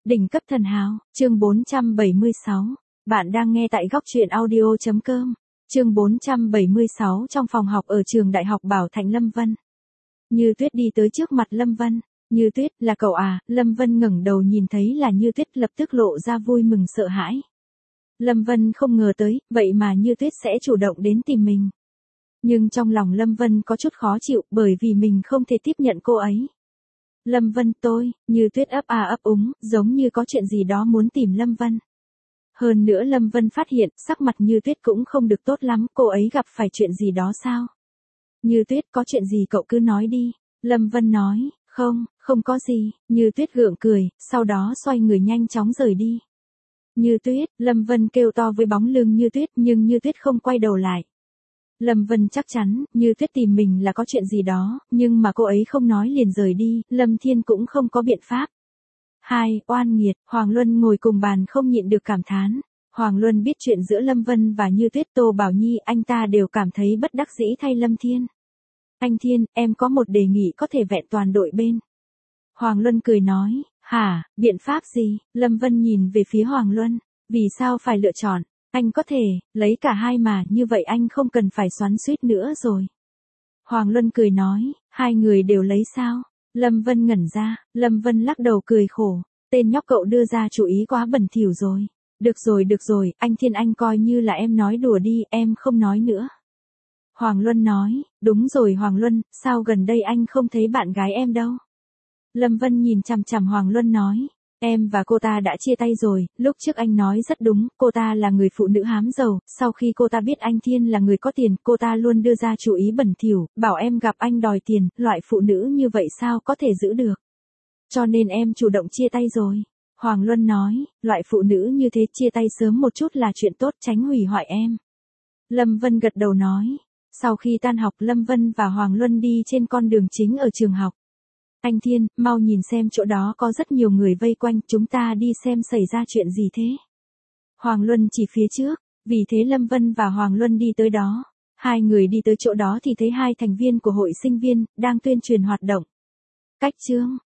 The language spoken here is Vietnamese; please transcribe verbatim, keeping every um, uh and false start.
Đỉnh cấp thần hào, chương bốn trăm bảy mươi sáu. Bạn đang nghe tại góc truyện audio chấm com. Chương bốn trăm bảy mươi sáu trong phòng học ở trường Đại học Bảo Thạnh Lâm Vân. Như Tuyết đi tới trước mặt Lâm Vân. Như Tuyết, là cậu à? Lâm Vân ngẩng đầu nhìn thấy là Như Tuyết lập tức lộ ra vui mừng sợ hãi. Lâm Vân không ngờ tới, vậy mà Như Tuyết sẽ chủ động đến tìm mình. Nhưng trong lòng Lâm Vân có chút khó chịu bởi vì mình không thể tiếp nhận cô ấy. Lâm Vân tôi, Như Tuyết ấp à ấp úng, giống như có chuyện gì đó muốn tìm Lâm Vân. Hơn nữa Lâm Vân phát hiện, sắc mặt Như Tuyết cũng không được tốt lắm, cô ấy gặp phải chuyện gì đó sao? Như Tuyết, có chuyện gì cậu cứ nói đi. Lâm Vân nói, không, không có gì. Như Tuyết gượng cười, sau đó xoay người nhanh chóng rời đi. Như Tuyết, Lâm Vân kêu to với bóng lưng Như Tuyết nhưng Như Tuyết không quay đầu lại. Lâm Vân chắc chắn, Như Tuyết tìm mình là có chuyện gì đó, nhưng mà cô ấy không nói liền rời đi, Lâm Thiên cũng không có biện pháp. Hai, oan nghiệt, Hoàng Luân ngồi cùng bàn không nhịn được cảm thán. Hoàng Luân biết chuyện giữa Lâm Vân và Như Tuyết, Tô Bảo Nhi, anh ta đều cảm thấy bất đắc dĩ thay Lâm Thiên. Anh Thiên, em có một đề nghị có thể vẹn toàn đội bên. Hoàng Luân cười nói, hả, biện pháp gì? Lâm Vân nhìn về phía Hoàng Luân, vì sao phải lựa chọn? Anh có thể, lấy cả hai mà, như vậy anh không cần phải xoắn xuýt nữa rồi. Hoàng Luân cười nói, hai người đều lấy sao? Lâm Vân ngẩn ra, Lâm Vân lắc đầu cười khổ, tên nhóc cậu đưa ra chủ ý quá bẩn thỉu rồi. Được rồi được rồi, anh Thiên anh coi như là em nói đùa đi, em không nói nữa. Hoàng Luân nói, đúng rồi Hoàng Luân, sao gần đây anh không thấy bạn gái em đâu? Lâm Vân nhìn chằm chằm Hoàng Luân nói, em và cô ta đã chia tay rồi, lúc trước anh nói rất đúng, cô ta là người phụ nữ hám giàu, sau khi cô ta biết anh Thiên là người có tiền, cô ta luôn đưa ra chủ ý bẩn thỉu, bảo em gặp anh đòi tiền, loại phụ nữ như vậy sao có thể giữ được. Cho nên em chủ động chia tay rồi. Hoàng Luân nói, loại phụ nữ như thế chia tay sớm một chút là chuyện tốt, tránh hủy hoại em. Lâm Vân gật đầu nói, sau khi tan học Lâm Vân và Hoàng Luân đi trên con đường chính ở trường học. Anh Thiên, mau nhìn xem chỗ đó có rất nhiều người vây quanh, chúng ta đi xem xảy ra chuyện gì thế. Hoàng Luân chỉ phía trước, vì thế Lâm Vân và Hoàng Luân đi tới đó. Hai người đi tới chỗ đó thì thấy hai thành viên của hội sinh viên, đang tuyên truyền hoạt động. Cách chương,